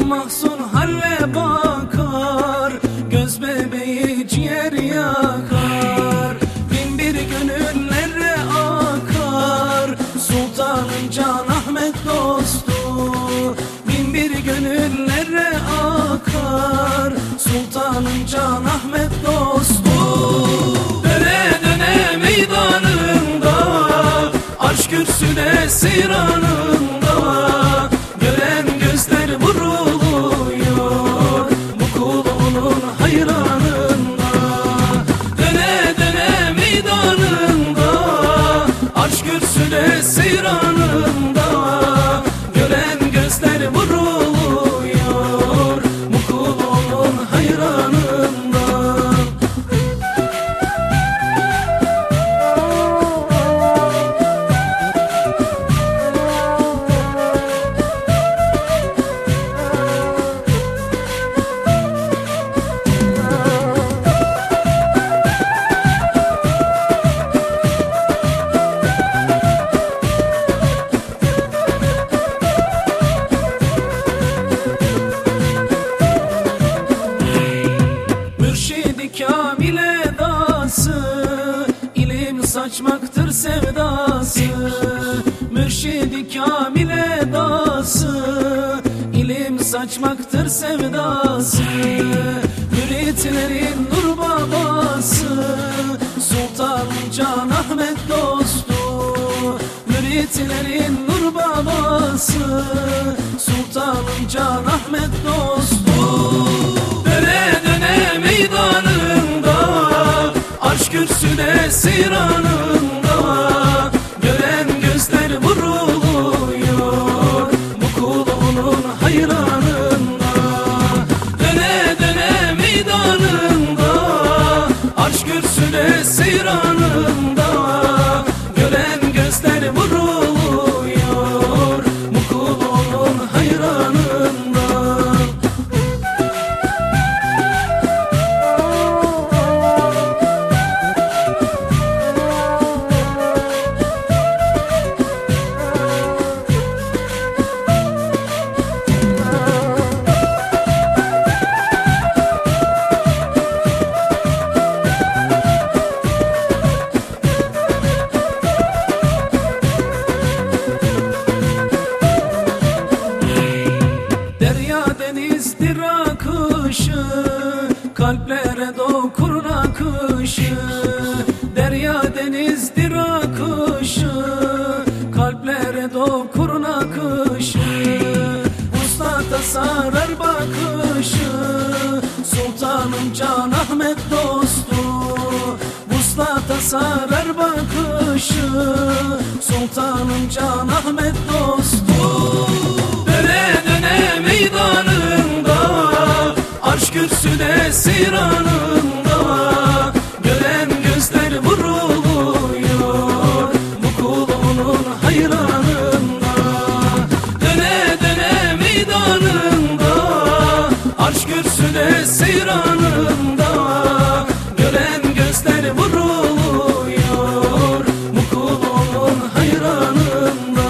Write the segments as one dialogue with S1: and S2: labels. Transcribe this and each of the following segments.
S1: mahzun halle bakar, göz bebeği ciğer yakar. Bin bir gönüllere akar, Sultanım Can Ahmet dostu. Bin bir gönüllere akar, Sultanım Can Ahmet dostu. Döne döne meydanında, aşk kürsüde seyranında, gören gözler vuruluyor bu kul onun hayranında. Döne döne meydanında, aşk kürsüde seyranında, gören gözler vuruluyor bu kul onun hayranında. Kamil edası, ilim saçmaktır sevdası. Mürşid-i kamil edası, ilim saçmaktır sevdası. Müritlerin nur babası, Sultanım Can Ahmet dostu. Müritlerin nur babası, Sultanım Can Ahmet dostu. Döne döne meydanında, aşk kürsüde seyranında, gören gözler vuruluyor bu kul onun hayranında. Döne döne meydanında, aşk kürsüde seyranında, gören gözler vuruluyor bu kul onun hayranında. Denizdir akışı, kalplere dokur akışı. Derya denizdir akışı, kalplere dokur akışı. Uslata sarar bakışı, Sultanım Can Ahmet dostu. Uslata sarar bakışı, Sultanım Can Ahmet dostu. Döne döne meydanında, aşk kürsüde seyranında, gören gözler vuruluyor bu kul onun hayranında. Döne döne meydanında, aşk kürsüde seyranında, gören gözler vuruluyor bu kul onun hayranında.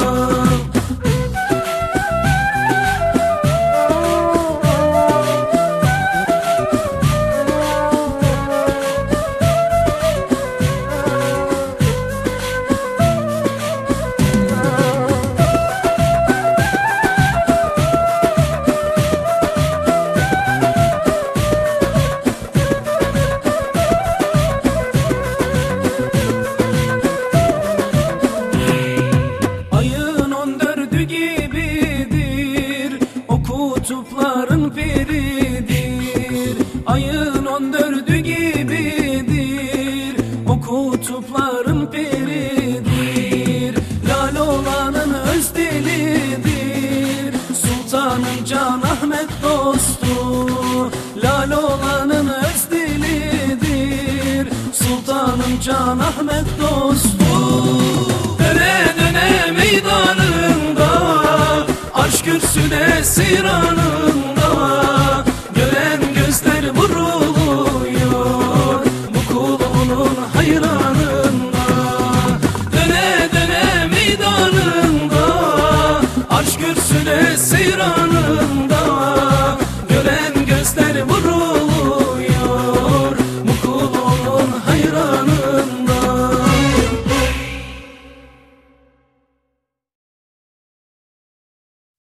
S1: Kutupların piridir, ayın 14'ü gibidir, o kutupların piridir. Lal olanın öz dilidir, Sultanım Can Ahmet dostu. Lal olanın öz dilidir, Sultanım Can Ahmet dostu. Döne döne meydanında, aşk kürsüde seyranında, gören gözler vuruluyor bu kul onun hayranında. Döne döne meydanında, aşk kürsüde seyranında,